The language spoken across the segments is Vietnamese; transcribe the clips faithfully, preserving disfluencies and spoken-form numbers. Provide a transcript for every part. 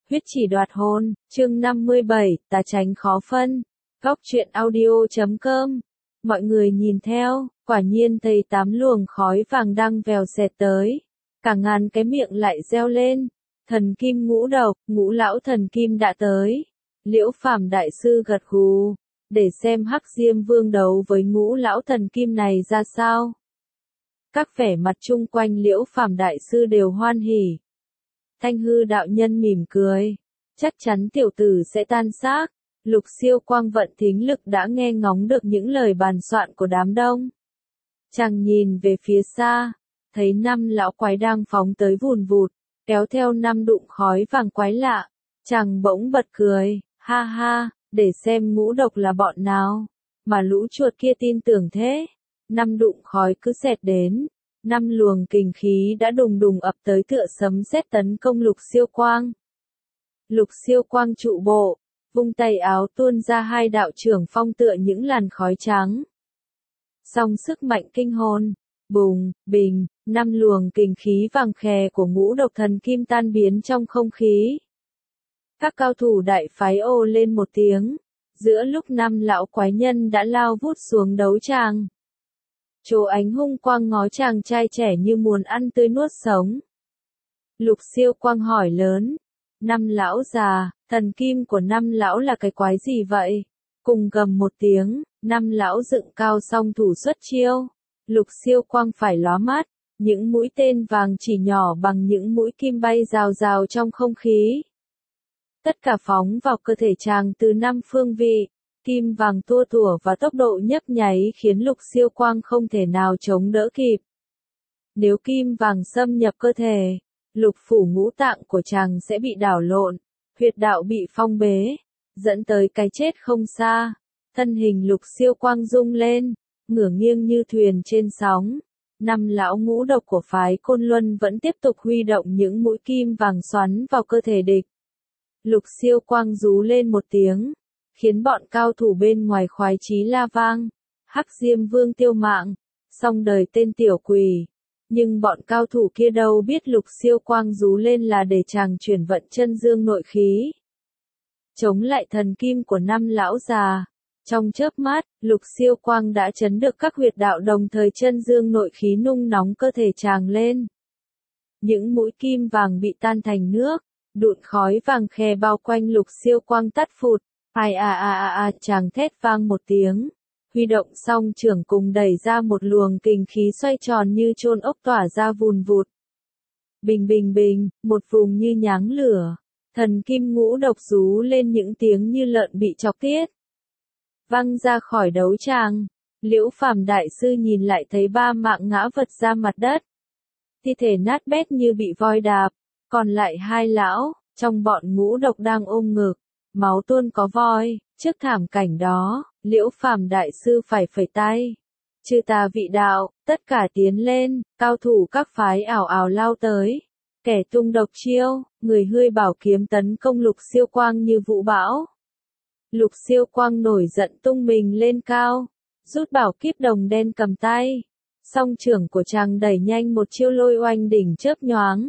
Huyết chỉ đoạt hồn, chương năm mươi bảy, tà tránh khó phân. Góc truyện audio chấm com. Mọi người nhìn theo, quả nhiên thấy tám luồng khói vàng đang vèo xẹt tới. Cả ngàn cái miệng lại reo lên. Thần kim ngũ độc, ngũ lão thần kim đã tới. Liễu Phàm đại sư gật gù, để xem Hắc Diêm Vương đấu với ngũ lão thần kim này ra sao. Các vẻ mặt chung quanh Liễu Phàm đại sư đều hoan hỉ. Thanh hư đạo nhân mỉm cười, chắc chắn tiểu tử sẽ tan xác. Lục Siêu Quang vận thính lực đã nghe ngóng được những lời bàn soạn của đám đông. Chàng nhìn về phía xa, thấy năm lão quái đang phóng tới vùn vụt, kéo theo năm đụng khói vàng quái lạ. Chàng bỗng bật cười, ha ha, để xem ngũ độc là bọn nào, mà lũ chuột kia tin tưởng thế. Năm đụng khói cứ xẹt đến, năm luồng kình khí đã đùng đùng ập tới tựa sấm sét tấn công Lục Siêu Quang. Lục Siêu Quang trụ bộ, vung tay áo tuôn ra hai đạo trưởng phong tựa những làn khói trắng. Song sức mạnh kinh hồn, bùng, bình, năm luồng kình khí vàng khè của ngũ độc thần kim tan biến trong không khí. Các cao thủ đại phái ồ lên một tiếng, giữa lúc năm lão quái nhân đã lao vút xuống đấu tràng. Chố Ánh hung quang ngó chàng trai trẻ như muốn ăn tươi nuốt sống. Lục Siêu Quang hỏi lớn, năm lão già, thần kim của năm lão là cái quái gì vậy? Cùng gầm một tiếng, năm lão dựng cao song thủ xuất chiêu. Lục Siêu Quang phải lóa mắt, những mũi tên vàng chỉ nhỏ bằng những mũi kim bay rào rào trong không khí. Tất cả phóng vào cơ thể chàng từ năm phương vị. Kim vàng tua tủa và tốc độ nhấp nháy khiến Lục Siêu Quang không thể nào chống đỡ kịp. Nếu kim vàng xâm nhập cơ thể, lục phủ ngũ tạng của chàng sẽ bị đảo lộn, huyệt đạo bị phong bế, dẫn tới cái chết không xa. Thân hình Lục Siêu Quang rung lên, ngửa nghiêng như thuyền trên sóng. Năm lão ngũ độc của phái Côn Luân vẫn tiếp tục huy động những mũi kim vàng xoắn vào cơ thể địch. Lục Siêu Quang rú lên một tiếng, khiến bọn cao thủ bên ngoài khoái chí la vang. Hắc Diêm Vương tiêu mạng, xong đời tên tiểu quỷ. Nhưng bọn cao thủ kia đâu biết Lục Siêu Quang rú lên là để chàng chuyển vận chân dương nội khí, chống lại thần kim của năm lão già. Trong chớp mắt, Lục Siêu Quang đã chấn được các huyệt đạo, đồng thời chân dương nội khí nung nóng cơ thể chàng lên. Những mũi kim vàng bị tan thành nước, đụn khói vàng khè bao quanh Lục Siêu Quang tắt phụt. Ai a a a a, chàng thét vang một tiếng, huy động song trưởng cùng đẩy ra một luồng kình khí xoay tròn như chôn ốc tỏa ra vùn vụt. Bình bình bình, một vùng như nháng lửa, thần kim ngũ độc rú lên những tiếng như lợn bị chọc tiết. Văng ra khỏi đấu tràng, Liễu Phàm đại sư nhìn lại thấy ba mạng ngã vật ra mặt đất. Thi thể nát bét như bị voi đạp, còn lại hai lão, trong bọn ngũ độc đang ôm ngực. Máu tuôn có voi. Trước thảm cảnh đó, Liễu Phàm đại sư phải phẩy tay. Chư ta vị đạo, tất cả tiến lên, cao thủ các phái ảo ảo lao tới. Kẻ tung độc chiêu, người hươi bảo kiếm tấn công Lục Siêu Quang như vũ bão. Lục Siêu Quang nổi giận tung mình lên cao, rút bảo kíp đồng đen cầm tay. Song trưởng của chàng đẩy nhanh một chiêu lôi oanh đỉnh chớp nhoáng.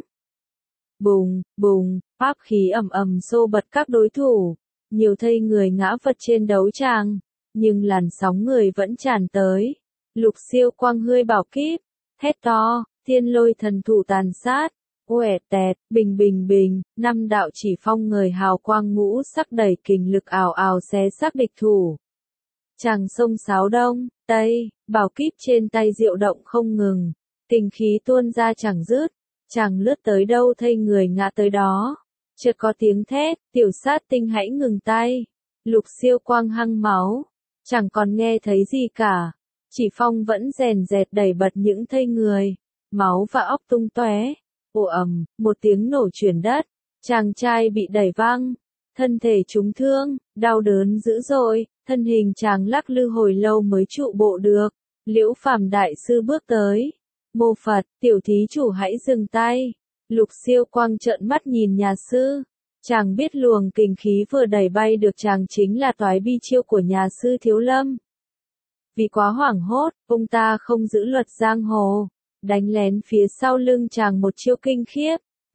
Bùng, bùng, pháp khí ầm ầm xô bật các đối thủ, nhiều thây người ngã vật trên đấu tràng, nhưng làn sóng người vẫn tràn tới. Lục Siêu Quang hươi bảo kíp, hét to, thiên lôi thần thủ tàn sát, uể tẹt, bình bình bình, năm đạo chỉ phong người hào quang ngũ sắc đẩy kình lực ào ào xé xác địch thủ. Chàng sông sáo đông, tây, bảo kíp trên tay diệu động không ngừng, kình khí tuôn ra chẳng dứt. Chàng lướt tới đâu thây người ngã tới đó. Chợt có tiếng thét, tiểu sát tinh hãy ngừng tay. Lục Siêu Quang hăng máu, chẳng còn nghe thấy gì cả. Chỉ phong vẫn rèn rẹt đẩy bật những thây người, máu và óc tung tóe. Ồ ầm, một tiếng nổ chuyển đất, chàng trai bị đẩy văng, thân thể trúng thương, đau đớn dữ dội, thân hình chàng lắc lư hồi lâu mới trụ bộ được. Liễu Phàm đại sư bước tới. Mô Phật, tiểu thí chủ hãy dừng tay. Lục Siêu Quang trợn mắt nhìn nhà sư. Chàng biết luồng kình khí vừa đẩy bay được chàng chính là toái bi chiêu của nhà sư Thiếu Lâm. Vì quá hoảng hốt, ông ta không giữ luật giang hồ, đánh lén phía sau lưng chàng một chiêu kinh khiếp.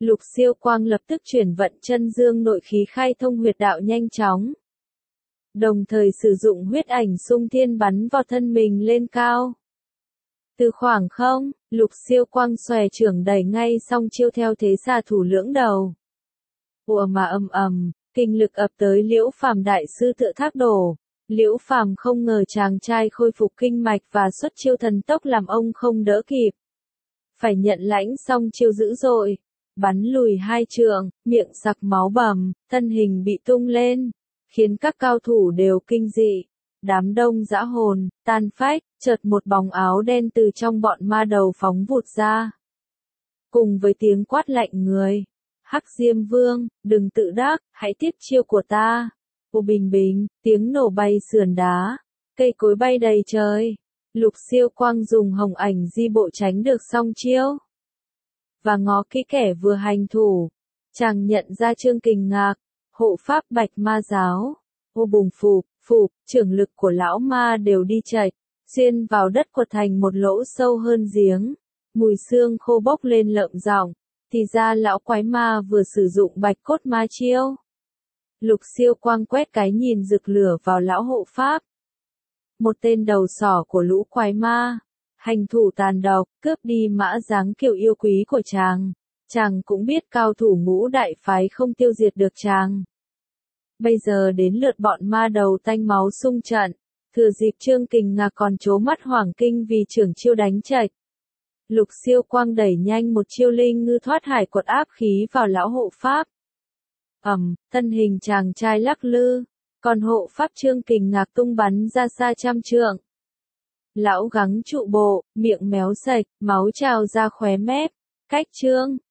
Lục Siêu Quang lập tức chuyển vận chân dương nội khí khai thông huyệt đạo nhanh chóng. Đồng thời sử dụng huyết ảnh xung thiên bắn vào thân mình lên cao. Từ khoảng không, Lục Siêu Quang xòe trưởng đẩy ngay song chiêu theo thế xà thủ lưỡng đầu. Ùa mà ầm ầm, kinh lực ập tới Liễu Phàm đại sư tựa thác đổ. Liễu Phàm không ngờ chàng trai khôi phục kinh mạch và xuất chiêu thần tốc làm ông không đỡ kịp. Phải nhận lãnh song chiêu dữ dội, bắn lùi hai trượng, miệng sặc máu bầm, thân hình bị tung lên, khiến các cao thủ đều kinh dị. Đám đông dã hồn, tan phách, chợt một bóng áo đen từ trong bọn ma đầu phóng vụt ra. Cùng với tiếng quát lạnh người, Hắc Diêm Vương, đừng tự đắc, hãy tiếp chiêu của ta. Ô bình bình, tiếng nổ bay sườn đá, cây cối bay đầy trời. Lục Siêu Quang dùng hồng ảnh di bộ tránh được song chiêu. Và ngó kỹ kẻ vừa hành thủ, chàng nhận ra Trương Kình Ngạc, hộ pháp Bạch Ma Giáo. Ô bùng phụp, phụp, trưởng lực của lão ma đều đi chạch, xuyên vào đất quật thành một lỗ sâu hơn giếng. Mùi xương khô bốc lên lợm giọng, thì ra lão quái ma vừa sử dụng bạch cốt ma chiêu. Lục Siêu Quang quét cái nhìn rực lửa vào lão hộ pháp. Một tên đầu sỏ của lũ quái ma, hành thủ tàn độc, cướp đi mã dáng kiều yêu quý của chàng. Chàng cũng biết cao thủ ngũ đại phái không tiêu diệt được chàng. Bây giờ đến lượt bọn ma đầu tanh máu xung trận, thừa dịp Trương Kình Ngạc còn trố mắt hoảng kinh vì trưởng chiêu đánh chạch. Lục Siêu Quang đẩy nhanh một chiêu linh ngư thoát hải quật áp khí vào lão hộ pháp. Ầm, thân hình chàng trai lắc lư, còn hộ pháp Trương Kình Ngạc tung bắn ra xa trăm trượng. Lão gắng trụ bộ, miệng méo sạch, máu trào ra khóe mép, cách Trương